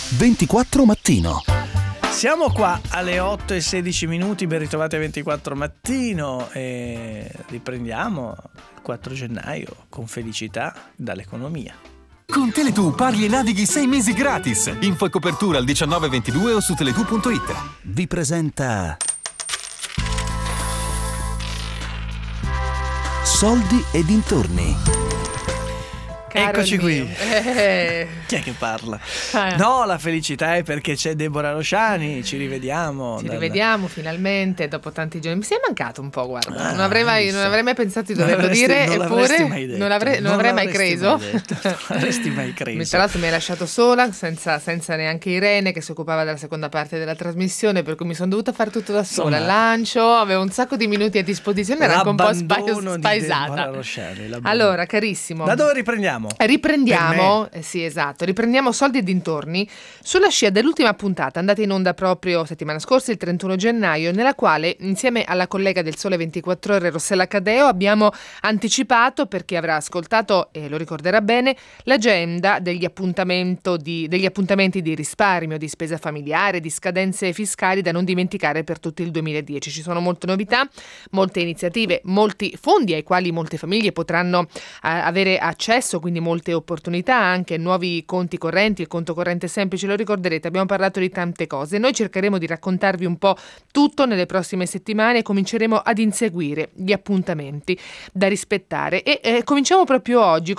24 Mattino. Siamo qua alle 8:16, ben ritrovati a 24 Mattino e riprendiamo il 4 gennaio con felicità dall'economia. Con Tele2 parli e navighi 6 mesi gratis. Info e copertura al 1922 o su tele2.it. Vi presenta Soldi e dintorni. Eccoci qui. Chi è che parla? No, la felicità è perché c'è Deborah Rosciani. Ci rivediamo. Ci rivediamo finalmente dopo tanti giorni. Mi sei mancato un po', guarda. Non avrei mai pensato di doverlo dire, eppure non avrei mai creso. Non avresti mai creso. Tra l'altro mi hai lasciato sola, senza neanche Irene che si occupava della seconda parte della trasmissione, per cui mi sono dovuta fare tutto da sola. Il lancio, avevo un sacco di minuti a disposizione, era anche un po' spaesata. Allora, carissimo. Da dove riprendiamo? Riprendiamo, sì, esatto, riprendiamo Soldi e dintorni sulla scia dell'ultima puntata andata in onda proprio settimana scorsa, il 31 gennaio, nella quale insieme alla collega del Sole 24 Ore Rossella Cadeo abbiamo anticipato, per chi avrà ascoltato e lo ricorderà bene, l'agenda degli appuntamenti di risparmio, di spesa familiare, di scadenze fiscali da non dimenticare per tutto il 2010. Ci sono molte novità, molte iniziative, molti fondi ai quali molte famiglie potranno avere accesso, quindi molte opportunità, anche nuovi conti correnti, il conto corrente semplice, lo ricorderete, abbiamo parlato di tante cose. Noi cercheremo di raccontarvi un po' tutto nelle prossime settimane e cominceremo ad inseguire gli appuntamenti da rispettare e cominciamo proprio oggi,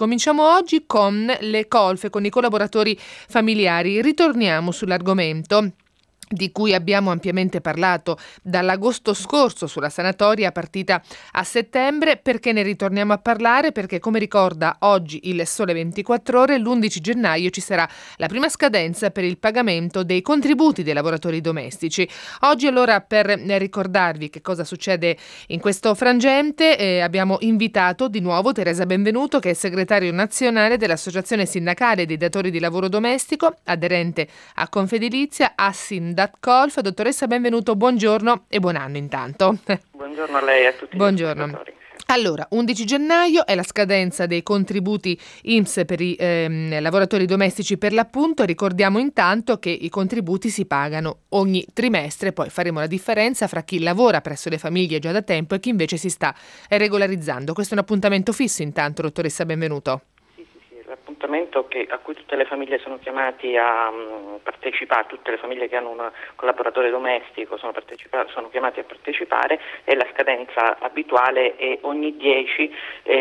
con le colfe, con i collaboratori familiari. Ritorniamo sull'argomento di cui abbiamo ampiamente parlato dall'agosto scorso sulla sanatoria partita a settembre. Perché ne ritorniamo a parlare? Perché, come ricorda oggi il Sole 24 Ore, l'11 gennaio ci sarà la prima scadenza per il pagamento dei contributi dei lavoratori domestici. Oggi, allora, per ricordarvi che cosa succede in questo frangente, abbiamo invitato di nuovo Teresa Benvenuto, che è segretario nazionale dell'Associazione Sindacale dei Datori di Lavoro Domestico, aderente a Confedilizia, Assindatcolf. Dottoressa Benvenuto, buongiorno e buon anno intanto. Buongiorno a lei e a tutti. Buongiorno. Gli ascoltatori. Allora, 11 gennaio è la scadenza dei contributi INPS per i lavoratori domestici, per l'appunto. Ricordiamo intanto che i contributi si pagano ogni trimestre, poi faremo la differenza fra chi lavora presso le famiglie già da tempo e chi invece si sta regolarizzando. Questo è un appuntamento fisso intanto, dottoressa Benvenuto. Appuntamento a cui tutte le famiglie sono chiamate a partecipare, tutte le famiglie che hanno un collaboratore domestico sono chiamate a partecipare, e la scadenza abituale è ogni 10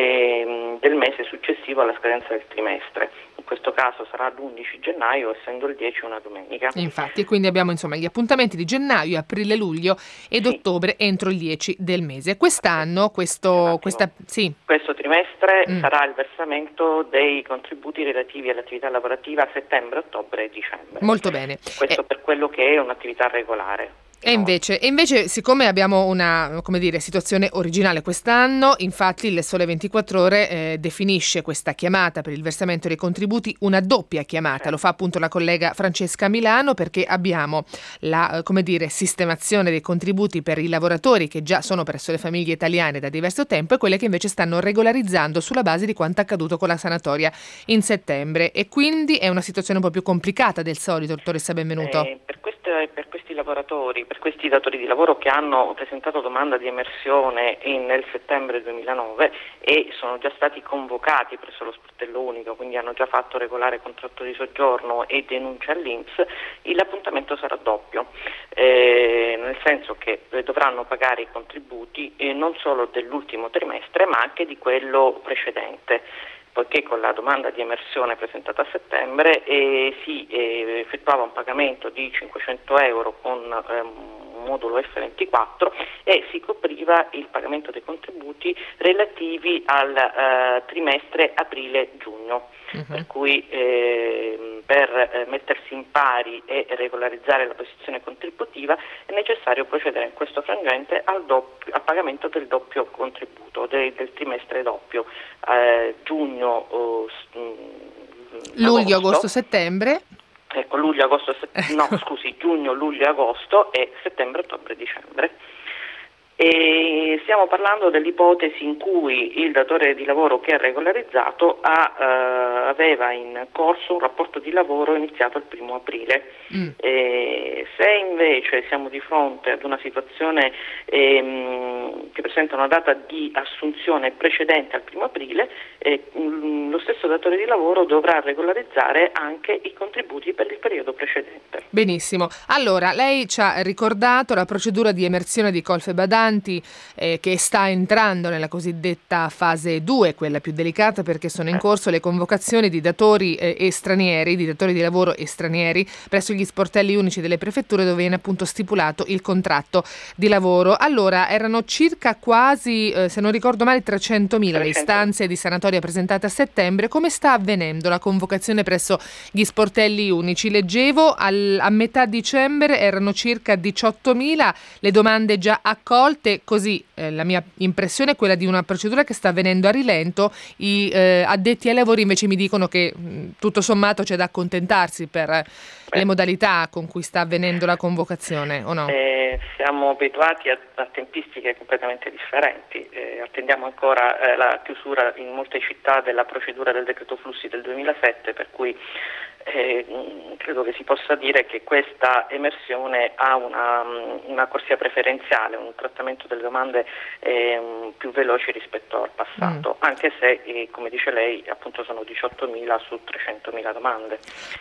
del mese successivo alla scadenza del trimestre. In questo caso sarà l'11 gennaio, essendo il 10 una domenica. Infatti, quindi abbiamo gli appuntamenti di gennaio, aprile, luglio ed ottobre entro il 10 del mese. Quest'anno, questo trimestre sarà il versamento dei contributi relativi all'attività lavorativa a settembre, ottobre e dicembre. Molto bene. Questo per quello che è un'attività regolare. E invece, siccome abbiamo una situazione originale quest'anno, infatti il Sole 24 Ore definisce questa chiamata per il versamento dei contributi una doppia chiamata. Lo fa appunto la collega Francesca Milano, perché abbiamo la sistemazione dei contributi per i lavoratori che già sono presso le famiglie italiane da diverso tempo e quelle che invece stanno regolarizzando sulla base di quanto accaduto con la sanatoria in settembre, e quindi è una situazione un po' più complicata del solito, dottoressa Benvenuto. Per questi lavoratori, per questi datori di lavoro che hanno presentato domanda di emersione nel settembre 2009 e sono già stati convocati presso lo sportello unico, quindi hanno già fatto regolare contratto di soggiorno e denuncia all'INPS, l'appuntamento sarà doppio, nel senso che dovranno pagare i contributi non solo dell'ultimo trimestre ma anche di quello precedente, poiché con la domanda di emersione presentata a settembre si effettuava un pagamento di 500 euro con un modulo F24 e si copriva il pagamento dei contributi relativi al trimestre aprile-giugno. Per cui per mettersi in pari e regolarizzare la posizione contributiva è necessario procedere in questo frangente al pagamento del doppio contributo, del trimestre doppio, giugno, luglio, agosto, settembre. Ecco, giugno, luglio, agosto e settembre, ottobre, dicembre. E stiamo parlando dell'ipotesi in cui il datore di lavoro che ha regolarizzato aveva in corso un rapporto di lavoro iniziato il 1° aprile. Se invece siamo di fronte ad una situazione che presenta una data di assunzione precedente al 1° aprile, lo stesso datore di lavoro dovrà regolarizzare anche i contributi per il periodo precedente. Benissimo. Allora, lei ci ha ricordato la procedura di emersione di colf e badanti che sta entrando nella cosiddetta fase 2, quella più delicata, perché sono in corso le convocazioni di datori e stranieri, di datori di lavoro e stranieri presso gli sportelli unici delle prefetture, dove viene appunto stipulato il contratto di lavoro. Allora, erano circa quasi, se non ricordo male, 300.000 le istanze di sanatoria presentate a settembre. Come sta avvenendo la convocazione presso gli sportelli unici? Leggevo a metà dicembre erano circa 18.000 le domande già accolte, così la mia impressione è quella di una procedura che sta avvenendo a rilento. I addetti ai lavori invece mi dicono che tutto sommato c'è da accontentarsi per le modalità con cui sta avvenendo la convocazione, o no? Siamo abituati a tempistiche completamente differenti. Attendiamo ancora la chiusura in molte città della procedura del decreto flussi del 2007, per cui credo che si possa dire che questa emersione ha una corsia preferenziale, un trattamento delle domande più veloci rispetto al passato, anche se, come dice lei, appunto sono 18.000 su 300.000 domande.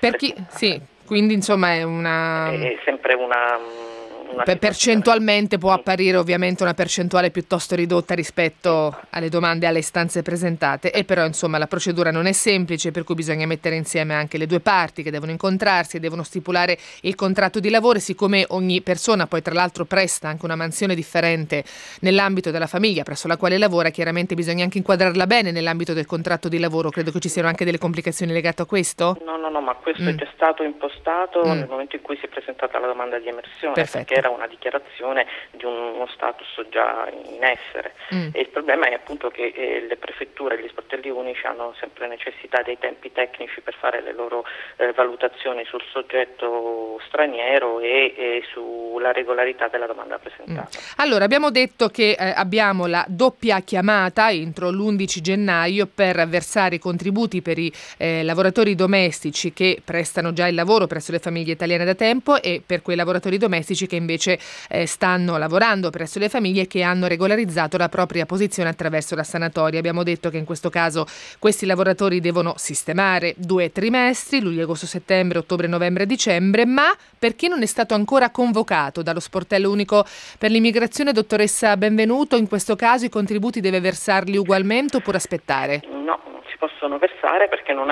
Sì, quindi insomma è sempre una percentualmente può apparire ovviamente una percentuale piuttosto ridotta rispetto alle domande e alle istanze presentate, e però insomma la procedura non è semplice, per cui bisogna mettere insieme anche le due parti che devono incontrarsi e devono stipulare il contratto di lavoro. Siccome ogni persona poi tra l'altro presta anche una mansione differente nell'ambito della famiglia presso la quale lavora, chiaramente bisogna anche inquadrarla bene nell'ambito del contratto di lavoro. Credo che ci siano anche delle complicazioni legate a questo? No, ma questo è già stato impostato nel momento in cui si è presentata la domanda di emersione. Perfetto. Perché era una dichiarazione di uno status già in essere, e il problema è appunto che le prefetture e gli sportelli unici hanno sempre necessità dei tempi tecnici per fare le loro valutazioni sul soggetto straniero e sulla regolarità della domanda presentata. Allora, abbiamo detto che abbiamo la doppia chiamata entro l'11 gennaio per versare i contributi per i lavoratori domestici che prestano già il lavoro presso le famiglie italiane da tempo, e per quei lavoratori domestici che invece stanno lavorando presso le famiglie che hanno regolarizzato la propria posizione attraverso la sanatoria. Abbiamo detto che in questo caso questi lavoratori devono sistemare 2 trimestri, luglio, agosto, settembre, ottobre, novembre, dicembre, ma per chi non è stato ancora convocato dallo sportello unico per l'immigrazione, dottoressa Benvenuto, in questo caso i contributi deve versarli ugualmente oppure aspettare? No, non si possono versare perché non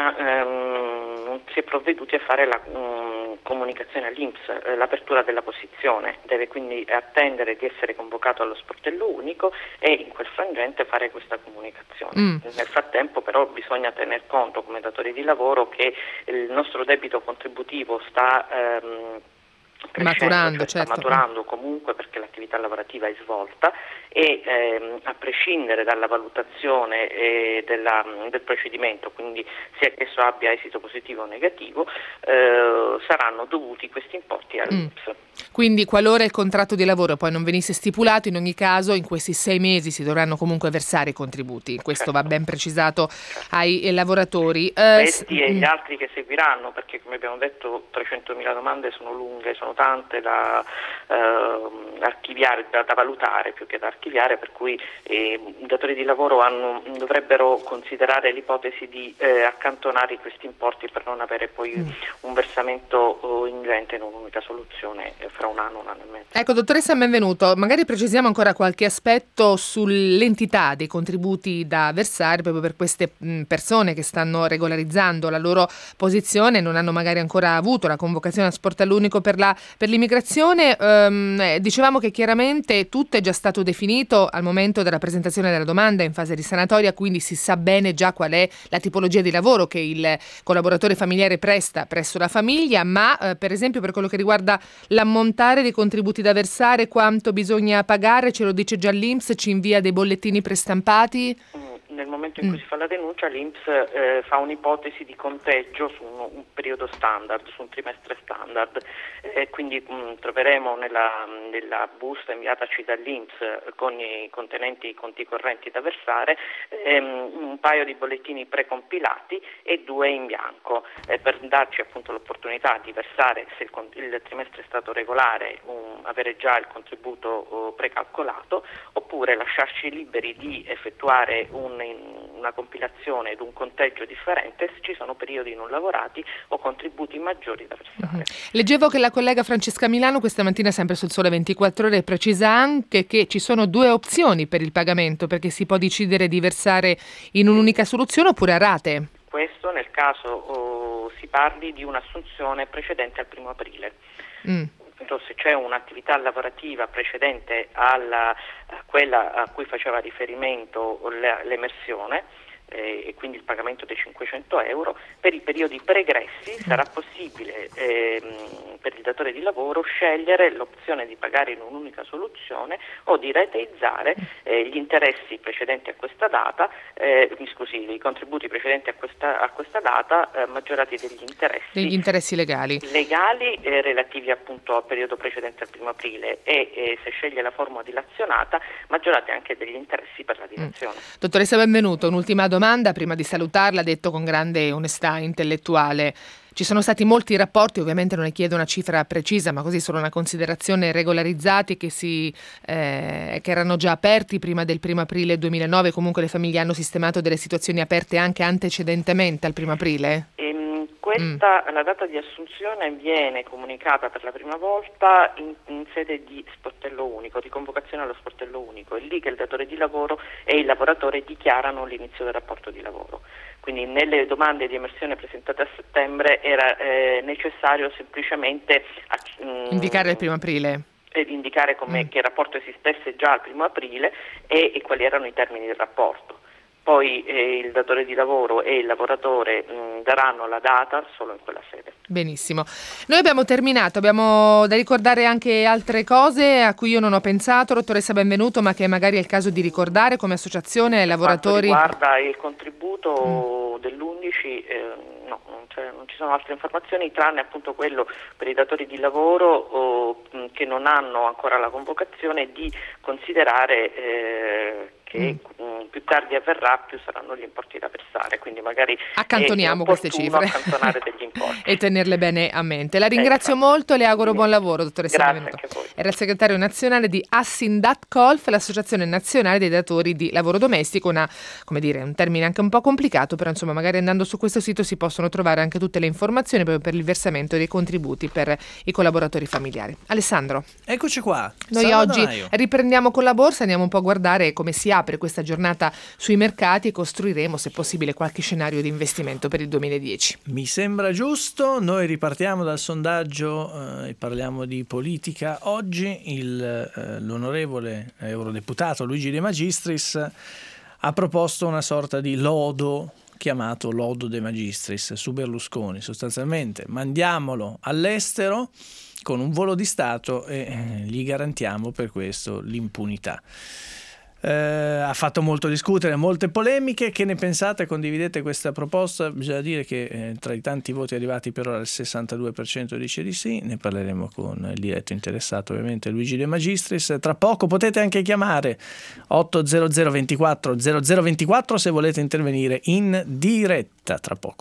si è provveduti a fare la comunicazione all'INPS, l'apertura della posizione. Deve quindi attendere di essere convocato allo sportello unico e in quel frangente fare questa comunicazione. Nel frattempo però bisogna tener conto come datori di lavoro che il nostro debito contributivo sta maturando comunque, perché l'attività lavorativa è svolta, e a prescindere dalla valutazione del procedimento, quindi sia che esso abbia esito positivo o negativo, saranno dovuti questi importi all'INPS. Quindi qualora il contratto di lavoro poi non venisse stipulato, in ogni caso in questi 6 mesi si dovranno comunque versare i contributi. Questo va ben precisato ai lavoratori. Questi e gli altri che seguiranno, perché come abbiamo detto 300.000 domande sono lunghe, sono tante da archiviare, da valutare più che da archiviare, per cui i datori di lavoro dovrebbero considerare l'ipotesi di accantonare questi importi per non avere poi un versamento ingente in un'unica soluzione fra un anno e mezzo. Ecco, dottoressa Benvenuto, magari precisiamo ancora qualche aspetto sull'entità dei contributi da versare proprio per queste persone che stanno regolarizzando la loro posizione, non hanno magari ancora avuto la convocazione a sportello unico per l'immigrazione. Dicevamo che chiaramente tutto è già stato definito al momento della presentazione della domanda in fase di sanatoria, quindi si sa bene già qual è la tipologia di lavoro che il collaboratore familiare presta presso la famiglia, ma per esempio per quello che riguarda l'ammontare dei contributi da versare, quanto bisogna pagare, ce lo dice già l'INPS, ci invia dei bollettini prestampati? nel momento in cui si fa la denuncia l'INPS fa un'ipotesi di conteggio su un periodo standard, su un trimestre standard, quindi troveremo nella busta inviataci dall'INPS con i contenenti i conti correnti da versare un paio di bollettini precompilati e 2 in bianco, per darci appunto l'opportunità di versare, se il trimestre è stato regolare, avere già il contributo precalcolato, oppure lasciarci liberi di effettuare una compilazione ed un conteggio differente se ci sono periodi non lavorati o contributi maggiori da versare. Leggevo che la collega Francesca Milano questa mattina, sempre sul Sole 24 Ore, precisa anche che ci sono 2 opzioni per il pagamento, perché si può decidere di versare in un'unica soluzione oppure a rate. Questo nel caso si parli di un'assunzione precedente al 1 aprile. Se c'è un'attività lavorativa precedente a quella a cui faceva riferimento l'emersione, e quindi il pagamento dei 500 euro, per i periodi pregressi sarà possibile per il datore di lavoro scegliere l'opzione di pagare in un'unica soluzione o di rateizzare gli interessi precedenti a questa data, i contributi precedenti a questa data maggiorati degli interessi legali relativi appunto al periodo precedente al 1 aprile e se sceglie la forma dilazionata maggiorati anche degli interessi per la dilazione. Dottoressa Benvenuto, un'ultima domanda prima di salutarla, detto con grande onestà intellettuale. Ci sono stati molti rapporti, ovviamente non ne chiedo una cifra precisa, ma così solo una considerazione, regolarizzati che erano già aperti prima del 1 aprile 2009, comunque le famiglie hanno sistemato delle situazioni aperte anche antecedentemente al 1 aprile? La data di assunzione viene comunicata per la prima volta in sede di sportello unico, di convocazione allo sportello unico. È lì che il datore di lavoro e il lavoratore dichiarano l'inizio del rapporto di lavoro. Quindi nelle domande di emersione presentate a settembre era necessario semplicemente indicare il 1 aprile. Indicare che il rapporto esistesse già al 1 aprile e quali erano i termini del rapporto. Poi il datore di lavoro e il lavoratore daranno la data solo in quella sede. Benissimo. Noi abbiamo terminato, abbiamo da ricordare anche altre cose a cui io non ho pensato, dottoressa Benvenuto, ma che magari è il caso di ricordare come associazione ai lavoratori. Quanto riguarda il contributo dell'11, no, non ci sono altre informazioni tranne appunto quello per i datori di lavoro che non hanno ancora la convocazione, di considerare che più tardi avverrà, più saranno gli importi da versare, quindi magari accantoniamo queste cifre accantonare degli importi e tenerle bene a mente. La ringrazio molto e le auguro buon lavoro, dottoressa Benvenuto. Grazie anche a voi. Era il segretario nazionale di Assindatcolf, l'associazione nazionale dei datori di lavoro domestico, un termine anche un po' complicato, però insomma magari andando su questo sito si possono trovare anche tutte le informazioni proprio per il versamento dei contributi per i collaboratori familiari. Alessandro, eccoci qua. Noi oggi riprendiamo con la borsa, andiamo un po' a guardare come si apre questa giornata sui mercati e costruiremo, se possibile, qualche scenario di investimento per il 2010. Mi sembra giusto. Noi ripartiamo dal sondaggio e parliamo di politica. Oggi l'onorevole eurodeputato Luigi De Magistris ha proposto una sorta di lodo chiamato lodo De Magistris su Berlusconi. Sostanzialmente mandiamolo all'estero con un volo di Stato e gli garantiamo per questo l'impunità. Ha fatto molto discutere, molte polemiche. Che ne pensate? Condividete questa proposta? Bisogna dire che tra i tanti voti arrivati per ora il 62% dice di sì. Ne parleremo con il diretto interessato, ovviamente Luigi De Magistris. Tra poco potete anche chiamare 800 24 0024 se volete intervenire in diretta. Tra poco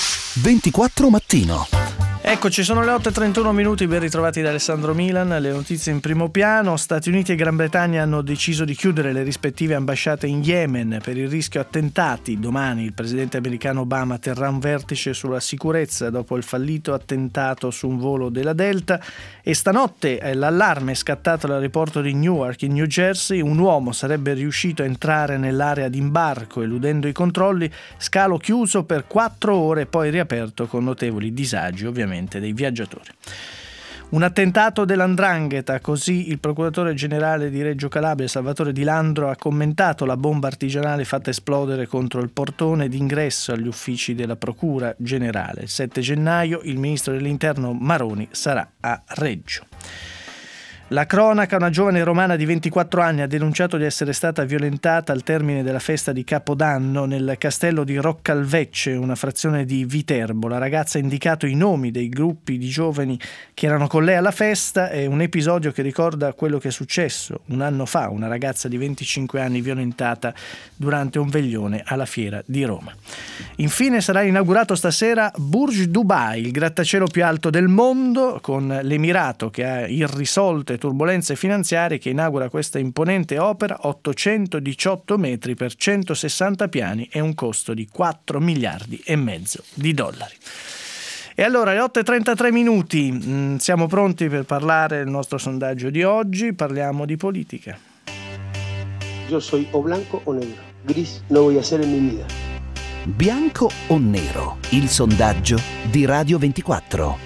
24 mattino. Eccoci, sono le 8:31, ben ritrovati da Alessandro Milan. Le notizie in primo piano. Stati Uniti e Gran Bretagna hanno deciso di chiudere le rispettive ambasciate in Yemen per il rischio attentati. Domani il presidente americano Obama terrà un vertice sulla sicurezza dopo il fallito attentato su un volo della Delta. E stanotte l'allarme è scattato all'aeroporto di Newark in New Jersey. Un uomo sarebbe riuscito a entrare nell'area d'imbarco eludendo i controlli, scalo chiuso per 4 ore, poi riaperto con notevoli disagi ovviamente dei viaggiatori. Un attentato dell''ndrangheta, così il procuratore generale di Reggio Calabria Salvatore Di Landro ha commentato la bomba artigianale fatta esplodere contro il portone d'ingresso agli uffici della procura generale. Il 7 gennaio il ministro dell'interno Maroni sarà a Reggio. La cronaca: una giovane romana di 24 anni ha denunciato di essere stata violentata al termine della festa di Capodanno nel castello di Roccalvecce, una frazione di Viterbo. La ragazza ha indicato i nomi dei gruppi di giovani che erano con lei alla festa. È un episodio che ricorda quello che è successo un anno fa, una ragazza di 25 anni violentata durante un veglione alla fiera di Roma. Infine sarà inaugurato stasera Burj Dubai, il grattacielo più alto del mondo, con l'Emirato che ha irrisolte turbulenze finanziarie, che inaugura questa imponente opera, 818 metri per 160 piani e un costo di 4 miliardi e mezzo di dollari. E allora, alle 8:33 minuti, siamo pronti per parlare del nostro sondaggio di oggi. Parliamo di politica. Io soy o blanco o negro. Gris no voy a ser en mi vida. Bianco o nero? Il sondaggio di Radio 24.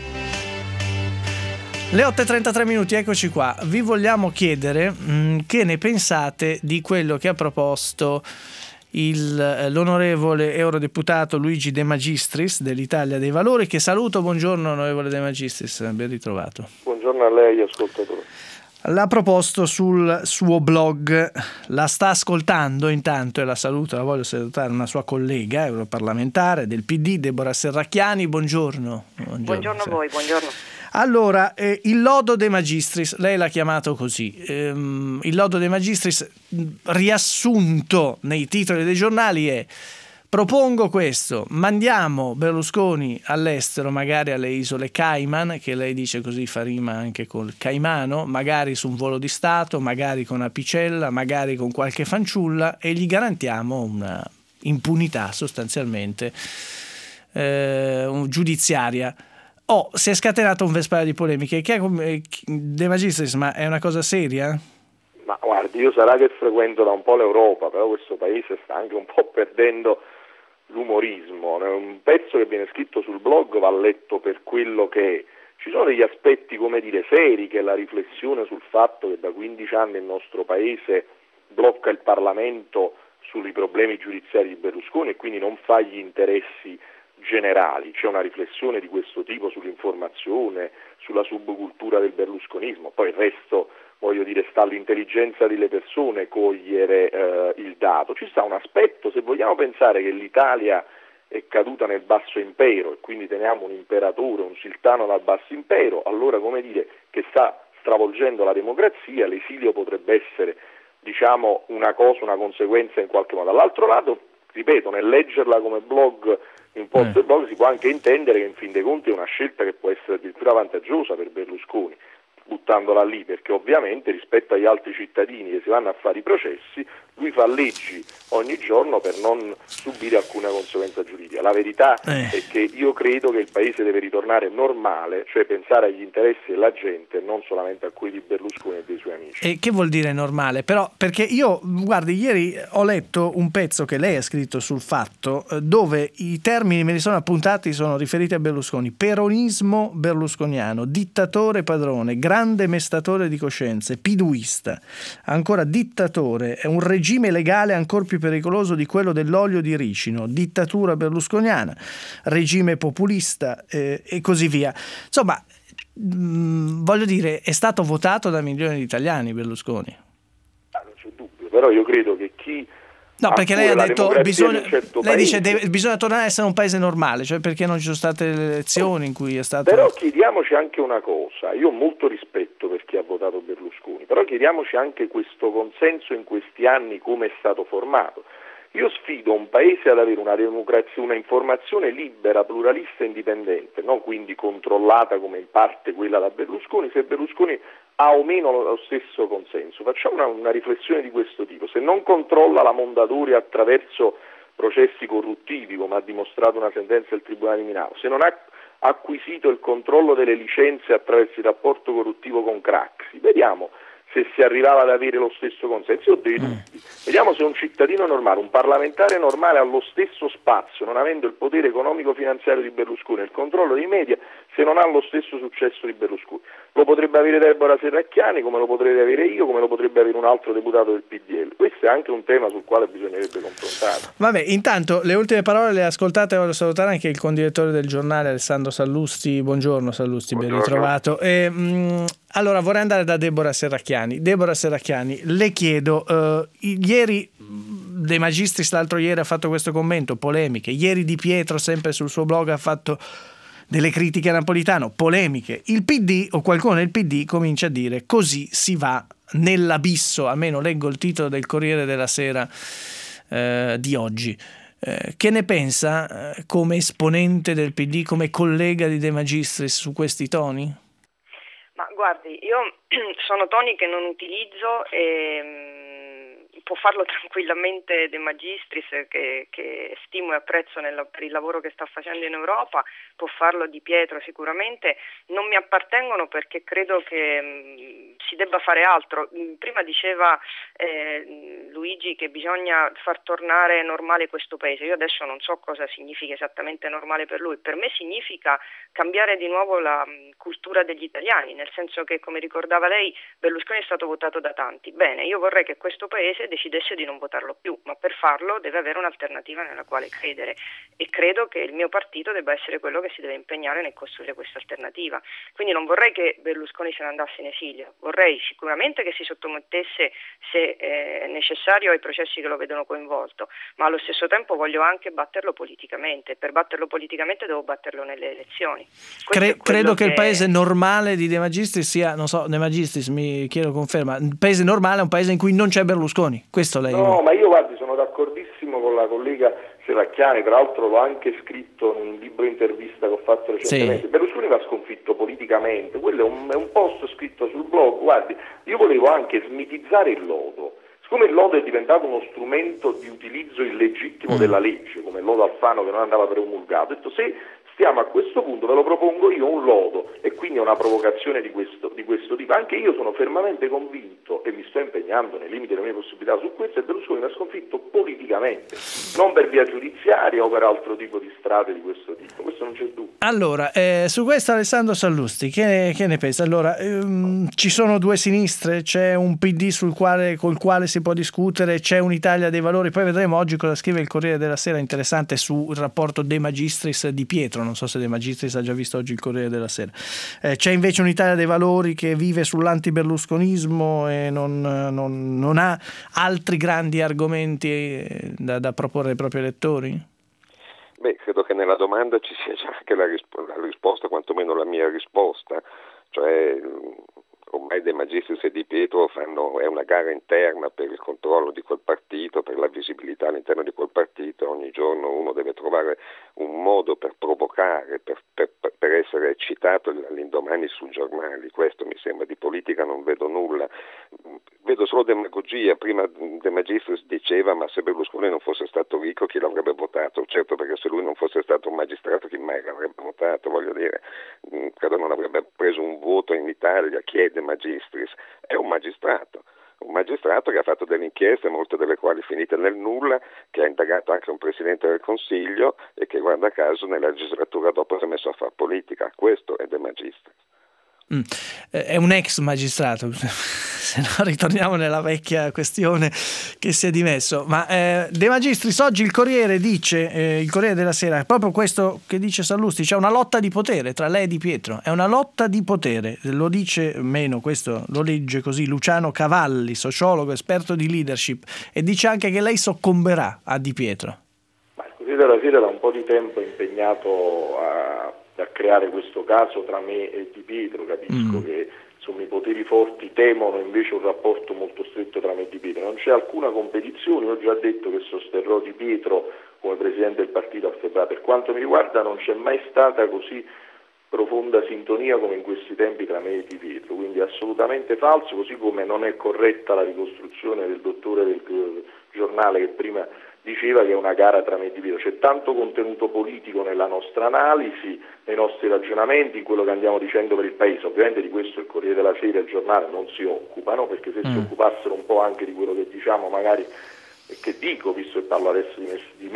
Le 8:33 minuti, eccoci qua. Vi vogliamo chiedere che ne pensate di quello che ha proposto l'onorevole eurodeputato Luigi De Magistris dell'Italia dei Valori, che saluto. Buongiorno onorevole De Magistris, ben ritrovato. Buongiorno a lei, ascoltatore. L'ha proposto sul suo blog, la sta ascoltando intanto, e la saluto, la voglio salutare, una sua collega europarlamentare del PD, Deborah Serracchiani. Buongiorno. Buongiorno a voi, buongiorno. Allora, il lodo De Magistris, lei l'ha chiamato così, il lodo De Magistris riassunto nei titoli dei giornali è: propongo questo, mandiamo Berlusconi all'estero, magari alle isole Cayman, che lei dice così fa rima anche col caimano, magari su un volo di Stato, magari con Apicella, magari con qualche fanciulla, e gli garantiamo una impunità sostanzialmente giudiziaria. Si è scatenato un vespaio di polemiche. De Magistris, ma è una cosa seria? Ma guardi, io sarà che frequento da un po' l'Europa, però questo paese sta anche un po' perdendo l'umorismo. Un pezzo che viene scritto sul blog va letto per quello che è. Ci sono degli aspetti, come dire, seri, che è la riflessione sul fatto che da 15 anni il nostro paese blocca il Parlamento sui problemi giudiziari di Berlusconi e quindi non fa gli interessi generali. C'è una riflessione di questo tipo sull'informazione, sulla subcultura del berlusconismo. Poi il resto, voglio dire, sta all'intelligenza delle persone cogliere il dato. Ci sta un aspetto, se vogliamo pensare che l'Italia è caduta nel basso impero e quindi teniamo un imperatore, un sultano dal basso impero, allora, come dire, che sta stravolgendo la democrazia, l'esilio potrebbe essere, diciamo, una conseguenza in qualche modo. Dall'altro lato, ripeto, nel leggerla come blog imposto il blog si può anche intendere che in fin dei conti è una scelta che può essere addirittura vantaggiosa per Berlusconi, buttandola lì, perché ovviamente rispetto agli altri cittadini che si vanno a fare i processi, lui fa leggi ogni giorno per non subire alcuna conseguenza giuridica. La verità è che io credo che il paese deve ritornare normale, cioè pensare agli interessi della gente, non solamente a quelli di Berlusconi e dei suoi amici. E che vuol dire normale? Però, perché io, guardi, ieri ho letto un pezzo che lei ha scritto sul Fatto, dove i termini me li sono appuntati, sono riferiti a Berlusconi: peronismo berlusconiano, dittatore padrone, grande mestatore di coscienze, piduista, ancora dittatore, è un regime legale ancora più pericoloso di quello dell'olio di ricino, dittatura berlusconiana, regime populista e così via. Insomma, voglio dire, è stato votato da milioni di italiani Berlusconi. Non c'è dubbio, però io credo che chi... No, perché lei ha detto lei dice bisogna tornare a essere un paese normale, cioè perché non ci sono state le elezioni in cui è stato... Però chiediamoci anche una cosa, io ho molto rispetto per chi ha votato Berlusconi, però chiediamoci anche questo consenso in questi anni come è stato formato. Io sfido un paese ad avere una democrazia, una informazione libera, pluralista e indipendente, non quindi controllata come in parte quella da Berlusconi, se Berlusconi ha o meno lo stesso consenso. Facciamo una riflessione di questo tipo: se non controlla la Mondadori attraverso processi corruttivi, come ha dimostrato una sentenza del Tribunale di Milano, se non ha acquisito il controllo delle licenze attraverso il rapporto corruttivo con Craxi, vediamo se si arrivava ad avere lo stesso consenso. Io ho dei dubbi. Vediamo se un cittadino normale, un parlamentare normale ha lo stesso spazio, non avendo il potere economico-finanziario di Berlusconi e il controllo dei media, se non ha lo stesso successo di Berlusconi. Lo potrebbe avere Deborah Serracchiani, come lo potrei avere io, come lo potrebbe avere un altro deputato del PDL. Questo è anche un tema sul quale bisognerebbe confrontare. Vabbè, intanto le ultime parole le ascoltate, voglio salutare anche il condirettore del giornale Alessandro Sallusti. Buongiorno Sallusti, ben ritrovato. Allora vorrei andare da Deborah Serracchiani. Deborah Serracchiani, le chiedo, ieri De Magistris l'altro ieri ha fatto questo commento, polemiche, ieri Di Pietro sempre sul suo blog ha fatto delle critiche a Napolitano, polemiche. Il PD o qualcuno del PD comincia a dire così si va nell'abisso, almeno leggo il titolo del Corriere della Sera di oggi. Che ne pensa come esponente del PD, come collega di De Magistris su questi toni? Ma guardi, io sono toni che non utilizzo e può farlo tranquillamente De Magistris, che stimo e apprezzo per il lavoro che sta facendo in Europa, può farlo Di Pietro sicuramente, non mi appartengono perché credo che si debba fare altro. Prima diceva Luigi che bisogna far tornare normale questo paese, io adesso non so cosa significa esattamente normale per lui, per me significa cambiare di nuovo la cultura degli italiani, nel senso che, come ricordava lei, Berlusconi è stato votato da tanti, bene, io vorrei che questo paese decidesse di non votarlo più, ma per farlo deve avere un'alternativa nella quale credere e credo che il mio partito debba essere quello che si deve impegnare nel costruire questa alternativa. Quindi non vorrei che Berlusconi se ne andasse in esilio, vorrei sicuramente che si sottomettesse, se è necessario, ai processi che lo vedono coinvolto, ma allo stesso tempo voglio anche batterlo politicamente. Per batterlo politicamente devo batterlo nelle elezioni. Credo che il paese normale di De Magistris sia, non so, De Magistris mi chiedo conferma, il paese normale è un paese in cui non c'è Berlusconi. Questo lei... No, ma io guardi, sono d'accordissimo con la collega Serracchiani, tra l'altro l'ho anche scritto in un libro intervista che ho fatto recentemente. Sì. Berlusconi va sconfitto politicamente, quello è un post scritto sul blog. Guardi, io volevo anche smitizzare il lodo. Siccome il lodo è diventato uno strumento di utilizzo illegittimo della legge, come il lodo Alfano che non andava promulgato, ho detto se stiamo a questo punto ve lo propongo io un lodo e quindi è una provocazione di questo tipo. Anche io sono fermamente convinto e mi sto impegnando nei limiti delle mie possibilità su questo, e Berlusconi va sconfitto politicamente, non per via giudiziaria o per altro tipo di strade di questo tipo, questo non c'è dubbio. Allora, su questo Alessandro Sallusti, che ne pensa? Allora, ci sono due sinistre, c'è un PD col quale si può discutere, c'è un'Italia dei valori, poi vedremo oggi cosa scrive il Corriere della Sera interessante sul rapporto De Magistris Di Pietro, non so se De Magistris ha già visto oggi il Corriere della Sera. C'è invece un'Italia dei valori che vive sull'antiberlusconismo e non ha altri grandi argomenti da proporre ai propri elettori? Beh, credo che nella domanda ci sia già anche la risposta, quantomeno la mia risposta, cioè ormai De Magistris e Di Pietro è una gara interna per il controllo di quel partito, per la visibilità all'interno di quel partito. Ogni giorno uno deve trovare un modo per provocare, per essere citato all'indomani sui giornali. Questo mi sembra, di politica non vedo nulla, vedo solo demagogia. Prima De Magistris diceva ma se Berlusconi non fosse stato ricco chi l'avrebbe votato? Certo, perché se lui non fosse stato un magistrato chi mai l'avrebbe votato, voglio dire, credo non avrebbe preso un voto in Italia. Chi è De Magistris? È un magistrato che ha fatto delle inchieste, molte delle quali finite nel nulla, che ha indagato anche un Presidente del Consiglio e che, guarda caso, nella legislatura dopo si è messo a fare politica. Questo è De Magistris. È un ex magistrato, se no ritorniamo nella vecchia questione che si è dimesso. Ma De Magistris oggi il Corriere dice, il Corriere della Sera, proprio questo che dice Sallusti, c'è una lotta di potere tra lei e Di Pietro, è una lotta di potere, lo dice meno, questo lo legge così Luciano Cavalli, sociologo, esperto di leadership, e dice anche che lei soccomberà a Di Pietro. Ma il Corriere della Sera da un po' di tempo è impegnato a creare questo caso tra me e Di Pietro. Capisco che insomma i poteri forti temono invece un rapporto molto stretto tra me e Di Pietro. Non c'è alcuna competizione, ho già detto che sosterrò Di Pietro come presidente del partito a febbraio. Per quanto mi riguarda non c'è mai stata così profonda sintonia come in questi tempi tra me e Di Pietro, quindi assolutamente falso, così come non è corretta la ricostruzione del dottore del giornale che prima diceva che è una gara tra me e Di Pietro. C'è tanto contenuto politico nella nostra analisi, nei nostri ragionamenti, in quello che andiamo dicendo per il Paese. Ovviamente di questo il Corriere della Sera e il giornale non si occupano, perché se si occupassero un po' anche di quello che diciamo magari, e che dico, visto che parlo adesso di me,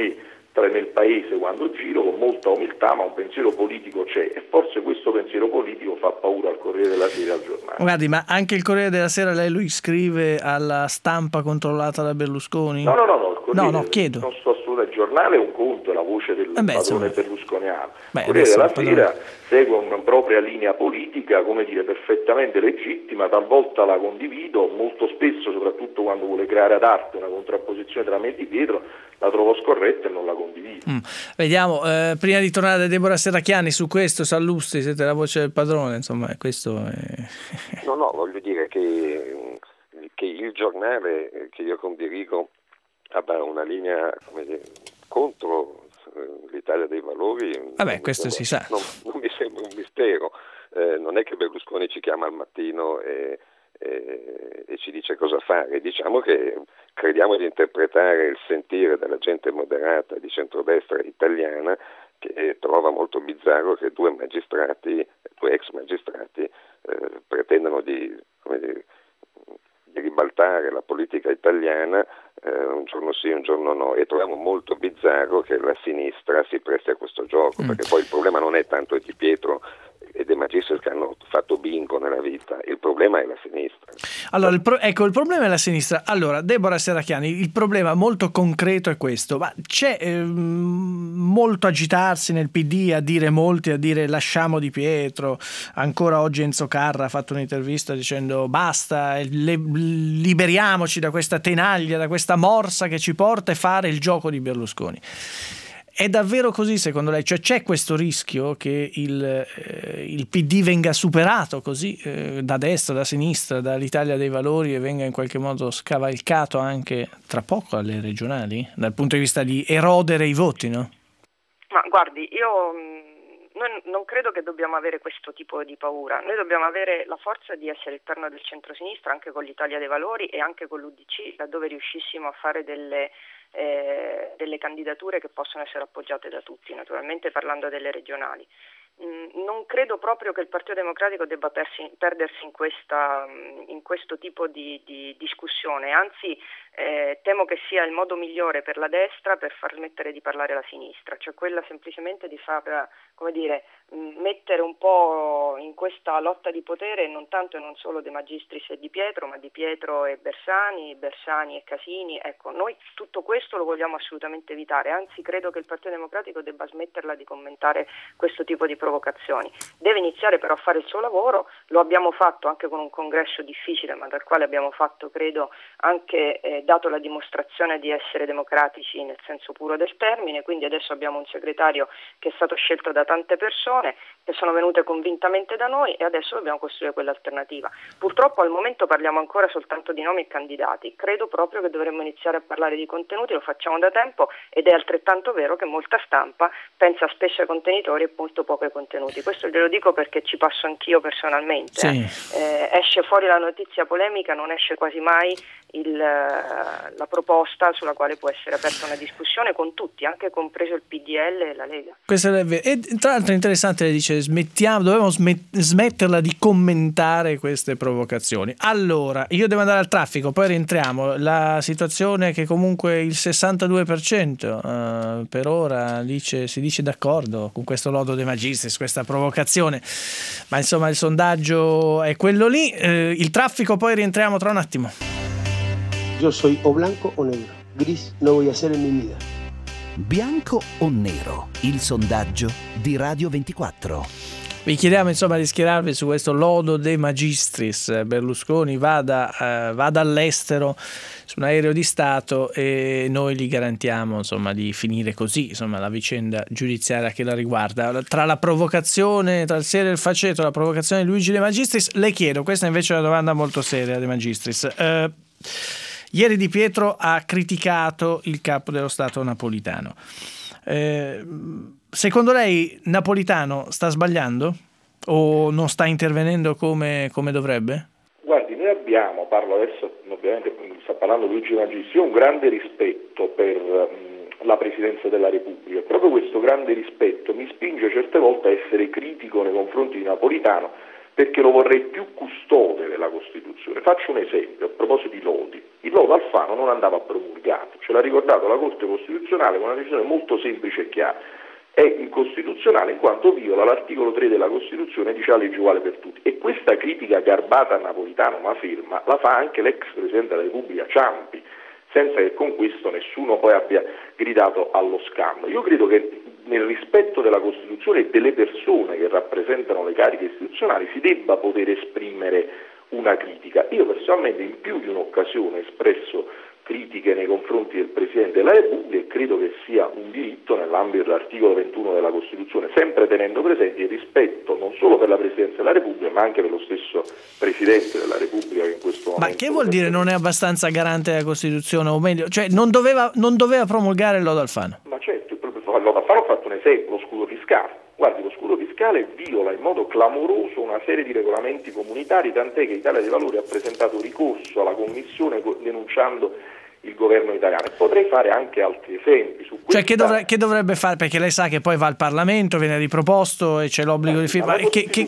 nel paese quando giro con molta umiltà, ma un pensiero politico c'è, e forse questo pensiero politico fa paura al Corriere della Sera e al Giornale. Guardi, ma anche il Corriere della Sera lei lo iscrive alla stampa controllata da Berlusconi? No, il Corriere, no, chiedo. Non sto assolutamente, il giornale è un conto, è la voce del padrone berlusconiano. Il Corriere della Sera segue una propria linea politica, come dire, perfettamente legittima, talvolta la condivido, molto spesso, soprattutto quando vuole creare ad arte una contrapposizione tra me e Di Pietro, la trovo scorretta e non la condivido. Vediamo, prima di tornare da Deborah Serracchiani su questo, Sallusti, siete la voce del padrone, insomma, questo è... No, voglio dire che il giornale che io condirigo abbia una linea, come dire, contro l'Italia dei Valori. Questo si sa. Non mi sembra un mistero. Non è che Berlusconi ci chiama al mattino e ci dice cosa fare. Diciamo che crediamo di interpretare il sentire della gente moderata di centrodestra italiana, che trova molto bizzarro che due ex magistrati pretendano di ribaltare la politica italiana un giorno sì, un giorno no, e troviamo molto bizzarro che la sinistra si presti a questo gioco, perché poi il problema non è tanto Di Pietro e De Magistris che hanno fatto bingo nella vita, il problema è la sinistra. Allora, il problema è la sinistra. Allora, Deborah Serracchiani, il problema molto concreto è questo, ma c'è molto agitarsi nel PD, a dire lasciamo Di Pietro. Ancora oggi Enzo Carra ha fatto un'intervista dicendo basta, liberiamoci da questa tenaglia, da questa morsa che ci porta a fare il gioco di Berlusconi. È davvero così secondo lei? Cioè c'è questo rischio che il PD venga superato così da destra, da sinistra, dall'Italia dei Valori, e venga in qualche modo scavalcato anche tra poco alle regionali, dal punto di vista di erodere i voti, no? Ma guardi, noi non credo che dobbiamo avere questo tipo di paura. Noi dobbiamo avere la forza di essere il perno del centro-sinistra anche con l'Italia dei Valori e anche con l'UDC, laddove riuscissimo a fare delle candidature che possono essere appoggiate da tutti, naturalmente parlando delle regionali. Non credo proprio che il Partito Democratico debba perdersi in questo tipo di discussione, anzi temo che sia il modo migliore per la destra per far smettere di parlare la sinistra, cioè quella semplicemente di far, mettere un po' in questa lotta di potere non tanto e non solo De Magistris e Di Pietro, ma Di Pietro e Bersani e Casini. Ecco, noi tutto questo lo vogliamo assolutamente evitare, anzi credo che il Partito Democratico debba smetterla di commentare questo tipo di provocazioni. Deve iniziare però a fare il suo lavoro, lo abbiamo fatto anche con un congresso difficile, ma dal quale abbiamo fatto, credo, anche dato la dimostrazione di essere democratici nel senso puro del termine. Quindi adesso abbiamo un segretario che è stato scelto da tante persone, che sono venute convintamente da noi, e adesso dobbiamo costruire quell'alternativa. Purtroppo al momento parliamo ancora soltanto di nomi e candidati, credo proprio che dovremmo iniziare a parlare di contenuti, lo facciamo da tempo, ed è altrettanto vero che molta stampa pensa spesso ai contenitori e molto poco ai contenuti. Questo glielo dico perché ci passo anch'io personalmente. Sì. Esce fuori la notizia polemica, non esce quasi mai la proposta sulla quale può essere aperta una discussione con tutti, anche compreso il PDL e la Lega. Questo è vero. E tra l'altro è interessante, lei dice dobbiamo smetterla di commentare queste provocazioni. Allora, io devo andare al traffico, poi rientriamo. La situazione è che comunque il 62% per ora si dice d'accordo con questo lodo De Magistris, questa provocazione, ma insomma il sondaggio è quello lì. Il traffico, poi rientriamo tra un attimo. Yo soy o blanco o negro. Gris no voy a ser en mi vida. Bianco o nero? Il sondaggio di Radio 24. Vi chiediamo insomma di schierarvi su questo lodo De Magistris. Berlusconi vada all'estero su un aereo di Stato e noi gli garantiamo insomma di finire così, insomma, la vicenda giudiziaria che la riguarda. Tra la provocazione, tra il serio e il faceto, la provocazione di Luigi De Magistris, le chiedo, questa invece è una domanda molto seria, De Magistris. Ieri Di Pietro ha criticato il capo dello Stato Napolitano. Secondo lei Napolitano sta sbagliando o non sta intervenendo come dovrebbe? Guardi, noi abbiamo, parlo adesso, ovviamente sta parlando Luigi De Magistris, un grande rispetto per la Presidenza della Repubblica. Proprio questo grande rispetto mi spinge certe volte a essere critico nei confronti di Napolitano, perché lo vorrei più custode della Costituzione. Faccio un esempio a proposito di lodi. il lodo Alfano non andava promulgato, ce l'ha ricordato la Corte Costituzionale con una decisione molto semplice e chiara. È incostituzionale in quanto viola l'articolo 3 della Costituzione, dice la legge uguale per tutti. E questa critica garbata a Napolitano ma ferma la fa anche l'ex Presidente della Repubblica Ciampi, senza che con questo nessuno poi abbia gridato allo scandalo. Io credo che nel rispetto della Costituzione e delle persone che rappresentano le cariche istituzionali si debba poter esprimere una critica. Io personalmente in più di un'occasione ho espresso critiche nei confronti del Presidente della Repubblica e credo che sia un diritto nell'ambito dell'articolo 21 della Costituzione, sempre tenendo presente il rispetto non solo per la Presidenza della Repubblica ma anche per lo stesso Presidente della Repubblica che in questo momento... Ma che vuol dire non è abbastanza garante della Costituzione, o meglio, cioè non doveva promulgare il lodo Alfano? Ma certo, il lodo Alfano ho fatto un esempio, lo scudo fiscale. Guardi, lo scudo fiscale viola in modo clamoroso una serie di regolamenti comunitari, tant'è che Italia dei Valori ha presentato ricorso alla Commissione denunciando il governo italiano. E potrei fare anche altri esempi su questo. Cioè che dovrebbe fare? Perché lei sa che poi va al Parlamento, viene riproposto e c'è l'obbligo di firmare.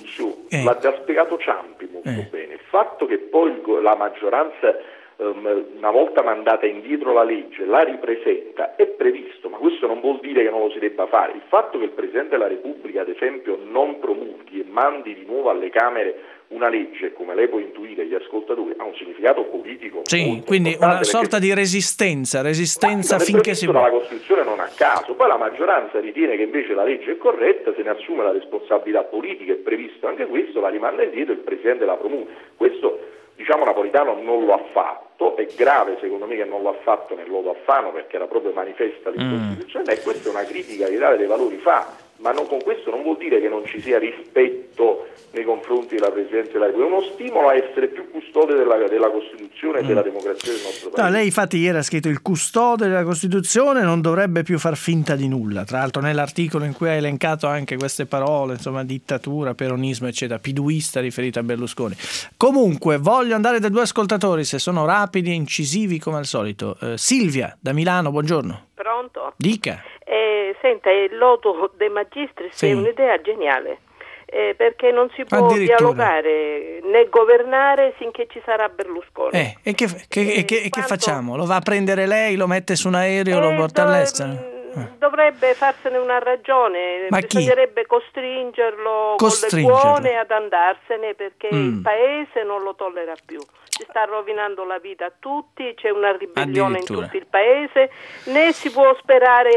L'ha già spiegato Ciampi molto bene. Il fatto che poi la maggioranza una volta mandata indietro la legge la ripresenta è previsto, ma questo non vuol dire che non lo si debba fare. Il fatto che il Presidente della Repubblica ad esempio non promulghi e mandi di nuovo alle Camere una legge, come lei può intuire agli ascoltatori, ha un significato politico. Sì, quindi una sorta di resistenza finché si può. La Costituzione non a caso, poi la maggioranza ritiene che invece la legge è corretta, se ne assume la responsabilità politica, è previsto anche questo, la rimanda indietro e il Presidente la promulga. Questo Napolitano non lo ha fatto, è grave secondo me che non lo ha fatto nel lodo Alfano perché era proprio manifesta l'incostituzionalità e questa è una critica che l'Italia dei Valori fa, ma con questo non vuol dire che non ci sia rispetto nei confronti della Presidenza della Repubblica, è uno stimolo a essere più custode della Costituzione e della democrazia del nostro Paese. No, lei infatti ieri ha scritto il custode della Costituzione non dovrebbe più far finta di nulla, tra l'altro nell'articolo in cui ha elencato anche queste parole, insomma dittatura, peronismo eccetera, piduista riferito a Berlusconi. Comunque voglio andare da due ascoltatori, se sono rapidi e incisivi come al solito. Silvia da Milano, buongiorno. Pronto? Dica. Senta, il lodo De Magistris è un'idea geniale, perché non si può dialogare né governare finché ci sarà Berlusconi. E che facciamo? Lo va a prendere lei, lo mette su un aereo, lo porta all'estero? Dovrebbe farsene una ragione, bisognerebbe costringerlo con le buone ad andarsene perché il paese non lo tollera più. Si sta rovinando la vita a tutti, c'è una ribellione in tutto il paese, né si può sperare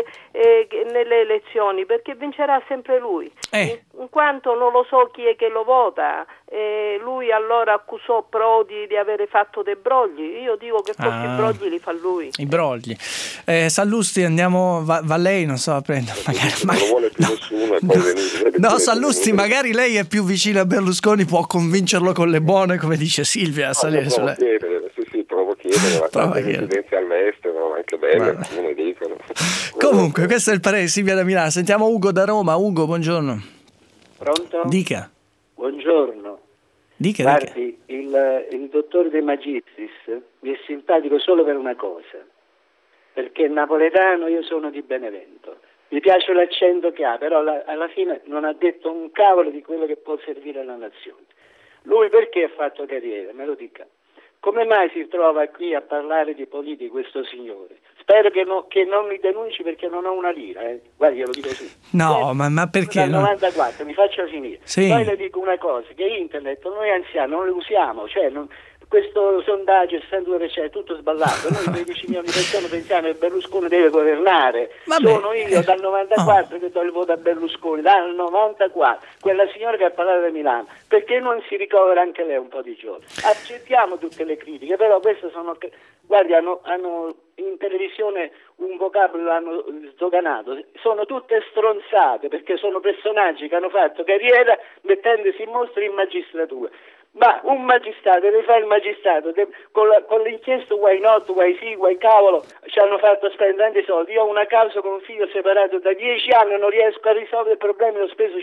nelle elezioni perché vincerà sempre lui, in quanto non lo so chi è che lo vota. Lui allora accusò Prodi di avere fatto dei brogli, io dico che forse i brogli li fa lui. I brogli. Sallusti, andiamo, va lei, non so, a prendere non lo vuole più nessuno e poi venire. No, Sallusti, magari lei è più vicina a Berlusconi, può convincerlo con le buone, come dice Silvia, a salire sulla... provo a chiedere, ma tante residenze all'estero, anche belle, come dicono. Comunque, questo è il parere, Silvia da Milano. Sentiamo Ugo da Roma. Ugo, buongiorno. Pronto? Dica. Buongiorno. Dica. Guardi, il dottor De Magistris mi è simpatico solo per una cosa, perché napoletano, io sono di Benevento. Mi piace l'accento che ha, però alla fine non ha detto un cavolo di quello che può servire alla nazione. Lui perché ha fatto carriera? Me lo dica. Come mai si trova qui a parlare di politica questo signore? Spero che non mi denunci perché non ho una lira. Guardi, glielo dico su. No, ma perché? Dal 94, mi faccia finire. Sì. Poi le dico una cosa, che internet noi anziani non lo usiamo, cioè questo sondaggio, 62%, è tutto sballato. Noi 13 milioni di persone pensiamo che Berlusconi deve governare. Sono io dal 94 che do il voto a Berlusconi, dal 94. Quella signora che ha parlato da Milano, perché non si ricovera anche lei un po' di giorni? Accettiamo tutte le critiche, però queste sono... Guardi, hanno in televisione un vocabolo, l'hanno sdoganato, sono tutte stronzate perché sono personaggi che hanno fatto carriera mettendosi in mostra in magistratura. Ma un magistrato deve fare il magistrato, con l'inchiesta why not, why sì, why cavolo, ci hanno fatto spendere tanti soldi. Io ho una causa con un figlio separato da 10 anni, non riesco a risolvere il problema, ho speso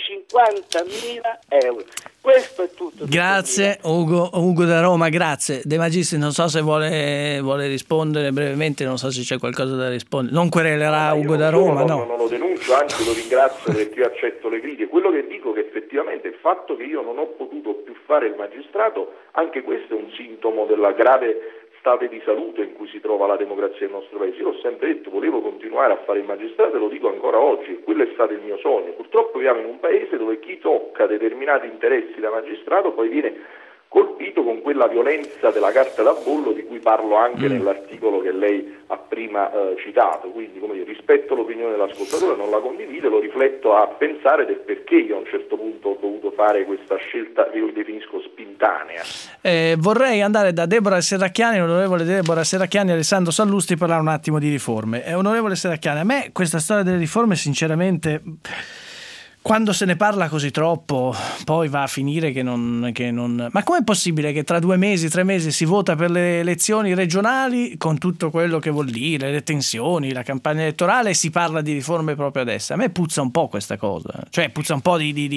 50.000 euro. Questo è tutto. Grazie Ugo da Roma, grazie. De Magistris, non so se vuole rispondere brevemente, non so se c'è qualcosa da rispondere. Non querelerà Ugo da Roma, no? Non lo denuncio, anzi lo ringrazio perché io accetto le critiche. Quello che dico è che effettivamente il fatto che io non ho potuto più fare il magistrato, anche questo è un sintomo della grave state di salute in cui si trova la democrazia del nostro paese. Io l'ho sempre detto, volevo continuare a fare il magistrato e lo dico ancora oggi, e quello è stato il mio sogno. Purtroppo viviamo in un paese dove chi tocca determinati interessi da magistrato poi viene colpito con quella violenza della carta da bollo di cui parlo anche nell'articolo che lei ha prima citato. Quindi, come dire, rispetto l'opinione dell'ascoltatore, non la condivido, lo rifletto a pensare del perché io a un certo punto ho dovuto fare questa scelta che io definisco spintanea. Vorrei andare da Deborah Serracchiani, onorevole Deborah Serracchiani e Alessandro Sallusti, parlare un attimo di riforme. Onorevole Serracchiani, a me questa storia delle riforme sinceramente, quando se ne parla così troppo, poi va a finire che non... Ma com'è possibile che tra 2 mesi, 3 mesi si vota per le elezioni regionali, con tutto quello che vuol dire, le tensioni, la campagna elettorale, e si parla di riforme proprio adesso? A me puzza un po' questa cosa, cioè puzza un po'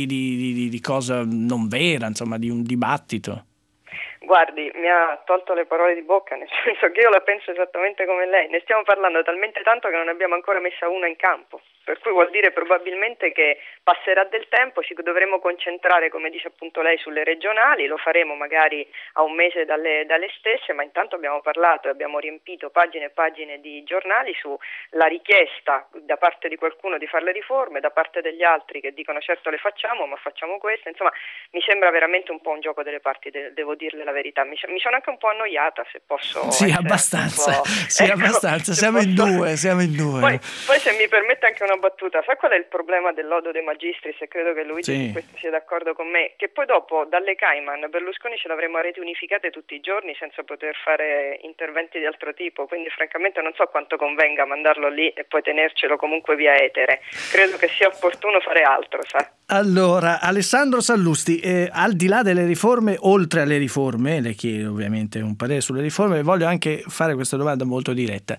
di cosa non vera, insomma, di un dibattito. Guardi, mi ha tolto le parole di bocca, nel senso che io la penso esattamente come lei. Ne stiamo parlando talmente tanto che non abbiamo ancora messa una in campo, per cui vuol dire probabilmente che passerà del tempo, ci dovremo concentrare, come dice appunto lei, sulle regionali, lo faremo magari a un mese dalle stesse, ma intanto abbiamo parlato e abbiamo riempito pagine e pagine di giornali sulla richiesta da parte di qualcuno di fare le riforme, da parte degli altri che dicono certo le facciamo, ma facciamo queste. Insomma, mi sembra veramente un po' un gioco delle parti, devo dirle la verità. Mi sono anche un po' annoiata, se posso. Sì, abbastanza. Sì, abbastanza. Siamo in due. Poi se mi permette anche una battuta, sa qual è il problema del lodo De Magistris, e credo che Luigi su questo sia d'accordo con me, che poi dopo dalle Cayman Berlusconi ce l'avremo a reti unificate tutti i giorni senza poter fare interventi di altro tipo, quindi francamente non so quanto convenga mandarlo lì e poi tenercelo comunque via etere. Credo che sia opportuno fare altro, sa? Allora, Alessandro Sallusti, al di là delle riforme, oltre alle riforme, le chiedo ovviamente un parere sulle riforme, voglio anche fare questa domanda molto diretta.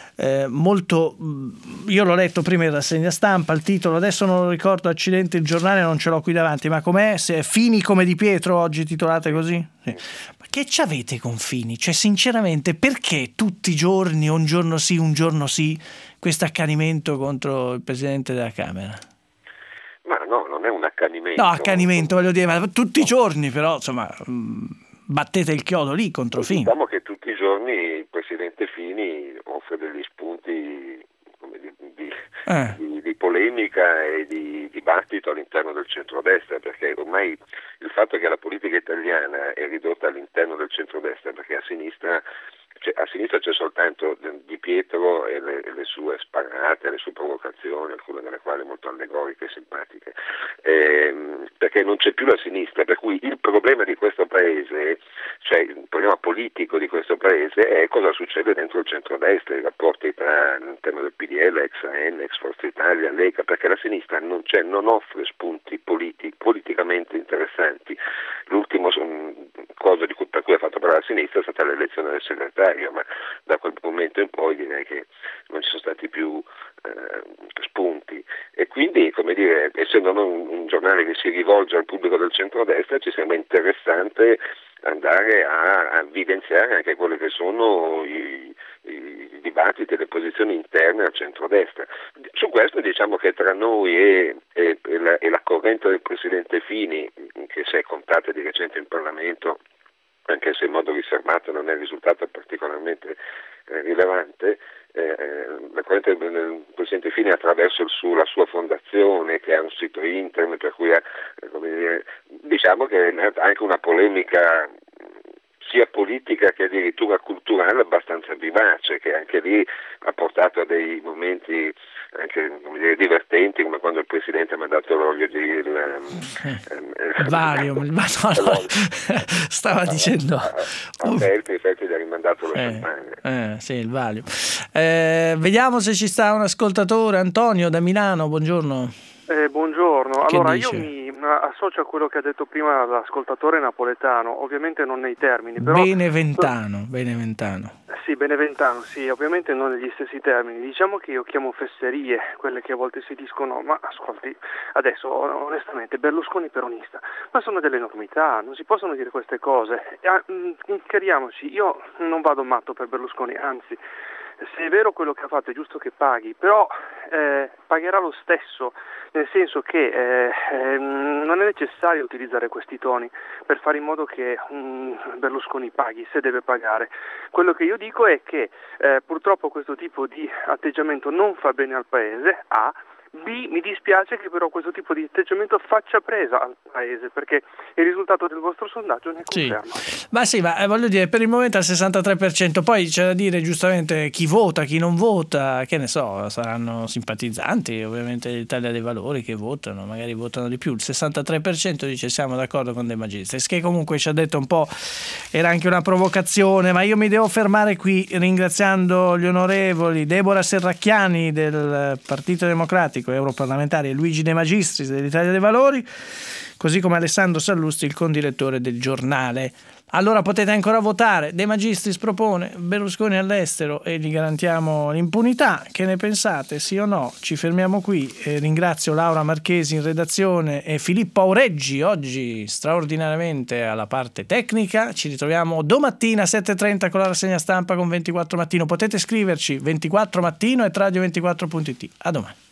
Io l'ho letto prima in rassegna stampa, il titolo adesso non lo ricordo, accidenti, il giornale non ce l'ho qui davanti, ma com'è? Se Fini come Di Pietro oggi titolate così? Sì. Ma che c'avete con Fini? Cioè sinceramente perché tutti i giorni, un giorno sì, questo accanimento contro il Presidente della Camera? Ma no, non è un accanimento. No, accanimento voglio dire, ma tutti i giorni però insomma battete il chiodo lì contro Fini. Diciamo che tutti i giorni il Presidente Fini offre degli spunti di polemica e di dibattito all'interno del centrodestra, perché ormai il fatto che la politica italiana è ridotta all'interno del centrodestra, perché a sinistra c'è soltanto Di Pietro e le sue sparate, le sue provocazioni, alcune delle quali molto allegoriche e simpatiche, perché non c'è più la sinistra, per cui il problema di questo paese, cioè il problema politico di questo paese è cosa succede dentro il centrodestra, i rapporti tra all'interno del PDL, ex AN, ex Forza Italia, Lega, perché la sinistra non offre spunti politicamente interessanti. L'ultimo cosa per cui ha fatto parlare la sinistra è stata l'elezione del segretario, ma da quel momento in poi direi che non ci sono stati più spunti, e quindi, come dire, essendo un giornale che si rivolge al pubblico del centrodestra, ci sembra interessante andare a evidenziare anche quelli che sono i dibattiti e le posizioni interne al centrodestra. Su questo diciamo che tra noi e la corrente del Presidente Fini, che si è contata di recente in Parlamento, anche se in modo riservato, non è risultato particolarmente rilevante, la corrente del Presidente Fini attraverso la sua fondazione, che ha un sito internet, per cui diciamo che è anche una polemica sia politica che addirittura culturale abbastanza vivace, che anche lì ha portato a dei momenti anche divertenti, come quando il Presidente ha mandato l'olio di Valium, stava dicendo Feltri gli ha rimandato lo champagne. Sì, il Valium. Vediamo se ci sta un ascoltatore. Antonio da Milano, buongiorno. Buongiorno, Che allora dice? io mi associo a quello che ha detto prima l'ascoltatore napoletano, ovviamente non nei termini, però Beneventano. Sì, Beneventano, sì, ovviamente non negli stessi termini. Diciamo che io chiamo fesserie quelle che a volte si dicono, ma ascolti, adesso onestamente Berlusconi peronista, ma sono delle enormità, non si possono dire queste cose. Chiariamoci, io non vado matto per Berlusconi, anzi se è vero quello che ha fatto è giusto che paghi, però pagherà lo stesso, nel senso che non è necessario utilizzare questi toni per fare in modo che Berlusconi paghi, se deve pagare. Quello che io dico è che purtroppo questo tipo di atteggiamento non fa bene al Paese, A. B, mi dispiace che però questo tipo di atteggiamento faccia presa al Paese, perché il risultato del vostro sondaggio ne conferma. Sì, ma voglio dire, per il momento al 63%, poi c'è da dire giustamente chi vota, chi non vota, che ne so, saranno simpatizzanti ovviamente dell'Italia dei Valori che votano, magari votano di più. Il 63% dice siamo d'accordo con De Magistris, che comunque ci ha detto un po', era anche una provocazione, ma io mi devo fermare qui ringraziando gli onorevoli Deborah Serracchiani del Partito Democratico, europarlamentare, e Luigi De Magistris dell'Italia dei Valori, così come Alessandro Sallusti, il condirettore del Giornale. Allora potete ancora votare. De Magistris propone Berlusconi all'estero e gli garantiamo l'impunità. Che ne pensate? Sì o no? Ci fermiamo qui. Ringrazio Laura Marchesi in redazione e Filippo Aureggi oggi straordinariamente alla parte tecnica. Ci ritroviamo domattina a 7:30 con la rassegna stampa con 24 Mattino. Potete scriverci 24mattino@radio24.it. A domani.